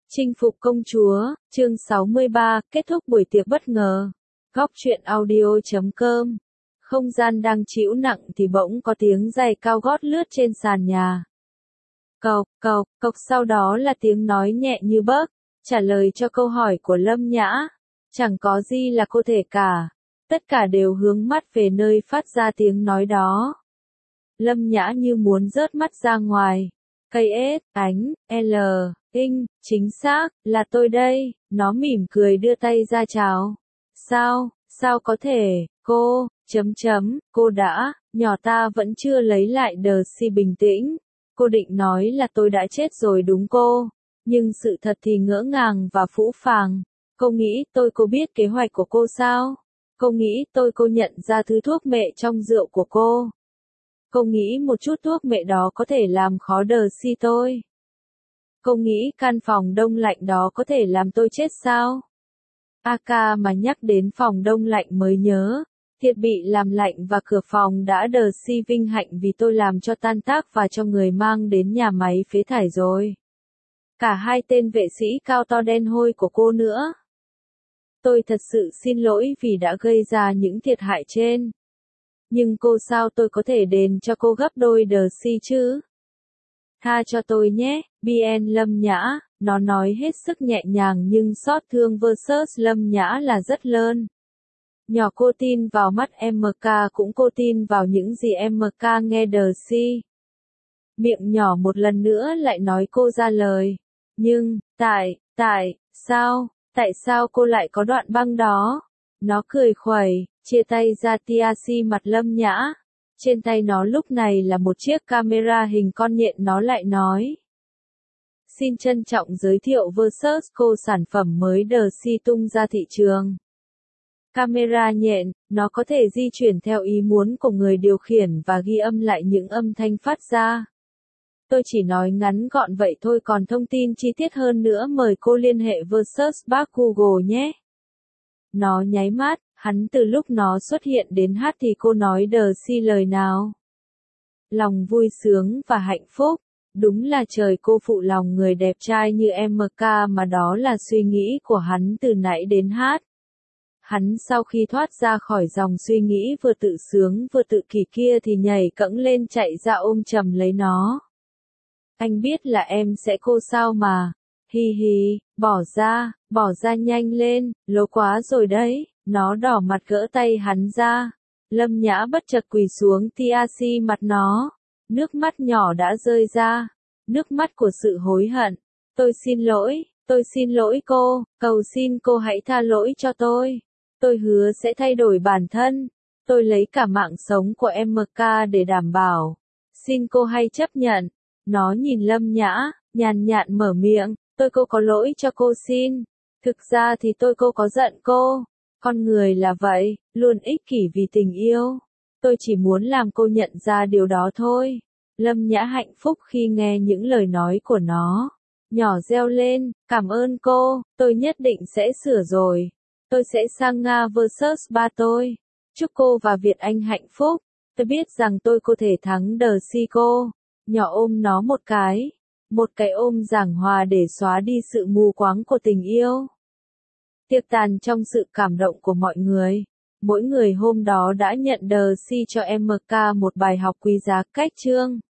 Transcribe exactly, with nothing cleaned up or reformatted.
Chinh phục công chúa, chương sáu mươi ba, kết thúc buổi tiệc bất ngờ. Góc truyện audio chấm com. Không gian đang trĩu nặng thì bỗng có tiếng giày cao gót lướt trên sàn nhà. Cộc, cộc, cộc, sau đó là tiếng nói nhẹ như bấc, trả lời cho câu hỏi của Lâm Nhã. Chẳng có gì là cô thể cả. Tất cả đều hướng mắt về nơi phát ra tiếng nói đó. Lâm Nhã như muốn rớt mắt ra ngoài. Cây S, ánh, L, Inh, chính xác, là tôi đây, nó mỉm cười đưa tay ra chào. Sao, sao có thể, cô, chấm chấm, cô đã, nhỏ ta vẫn chưa lấy lại đờ si bình tĩnh. Cô định nói là tôi đã chết rồi đúng cô, nhưng sự thật thì ngỡ ngàng và phũ phàng. Cô nghĩ tôi cô biết kế hoạch của cô sao? Cô nghĩ tôi cô nhận ra thứ thuốc mẹ trong rượu của cô? Cô nghĩ một chút thuốc mẹ đó có thể làm khó đờ si tôi? Cô nghĩ căn phòng đông lạnh đó có thể làm tôi chết sao? A ca mà nhắc đến phòng đông lạnh mới nhớ, thiết bị làm lạnh và cửa phòng đã đờ si vinh hạnh vì tôi làm cho tan tác và cho người mang đến nhà máy phế thải rồi. Cả hai tên vệ sĩ cao to đen hôi của cô nữa. Tôi thật sự xin lỗi vì đã gây ra những thiệt hại trên. Nhưng cô sao tôi có thể đền cho cô gấp đôi đờ si chứ? Tha cho tôi nhé, Bien Lâm Nhã, nó nói hết sức nhẹ nhàng nhưng xót thương versus Lâm Nhã là rất lớn. Nhỏ cô tin vào mắt em ca cũng cô tin vào những gì em ca nghe đờ si. Miệng nhỏ một lần nữa lại nói cô ra lời. Nhưng, tại, tại, sao, tại sao cô lại có đoạn băng đó? Nó cười khuẩy, chia tay ra tia si mặt Lâm Nhã. Trên tay nó lúc này là một chiếc camera hình con nhện, nó lại nói. Xin trân trọng giới thiệu versus cô sản phẩm mới đờ si tung ra thị trường. Camera nhện, nó có thể di chuyển theo ý muốn của người điều khiển và ghi âm lại những âm thanh phát ra. Tôi chỉ nói ngắn gọn vậy thôi, còn thông tin chi tiết hơn nữa mời cô liên hệ versus bác Google nhé. Nó nháy mắt, hắn từ lúc nó xuất hiện đến hát thì cô nói đờ si lời nào. Lòng vui sướng và hạnh phúc, đúng là trời cô phụ lòng người đẹp trai như em ca mà đó là suy nghĩ của hắn từ nãy đến hát. Hắn sau khi thoát ra khỏi dòng suy nghĩ vừa tự sướng vừa tự kỷ kia thì nhảy cẫng lên chạy ra ôm chầm lấy nó. Anh biết là em sẽ cô sao mà. Hi hi, bỏ ra, bỏ ra nhanh lên, lố quá rồi đấy. Nó đỏ mặt gỡ tay hắn ra. Lâm Nhã bất chợt quỳ xuống tia si mặt nó. Nước mắt nhỏ đã rơi ra. Nước mắt của sự hối hận. Tôi xin lỗi, tôi xin lỗi cô, cầu xin cô hãy tha lỗi cho tôi. Tôi hứa sẽ thay đổi bản thân. Tôi lấy cả mạng sống của em ca để đảm bảo. Xin cô hãy chấp nhận. Nó nhìn Lâm Nhã, nhàn nhạt mở miệng. Tôi cô có lỗi cho cô xin. Thực ra thì tôi cô có giận cô. Con người là vậy, luôn ích kỷ vì tình yêu. Tôi chỉ muốn làm cô nhận ra điều đó thôi. Lâm Nhã hạnh phúc khi nghe những lời nói của nó. Nhỏ reo lên, cảm ơn cô, tôi nhất định sẽ sửa rồi. Tôi sẽ sang Nga versus ba tôi. Chúc cô và Việt Anh hạnh phúc. Tôi biết rằng tôi có thể thắng đờ si cô. Nhỏ ôm nó một cái. Một cái ôm giảng hòa để xóa đi sự mù quáng của tình yêu. Tiệc tàn trong sự cảm động của mọi người. Mỗi người hôm đó đã nhận đờ si cho em ca một bài học quý giá. Cách chương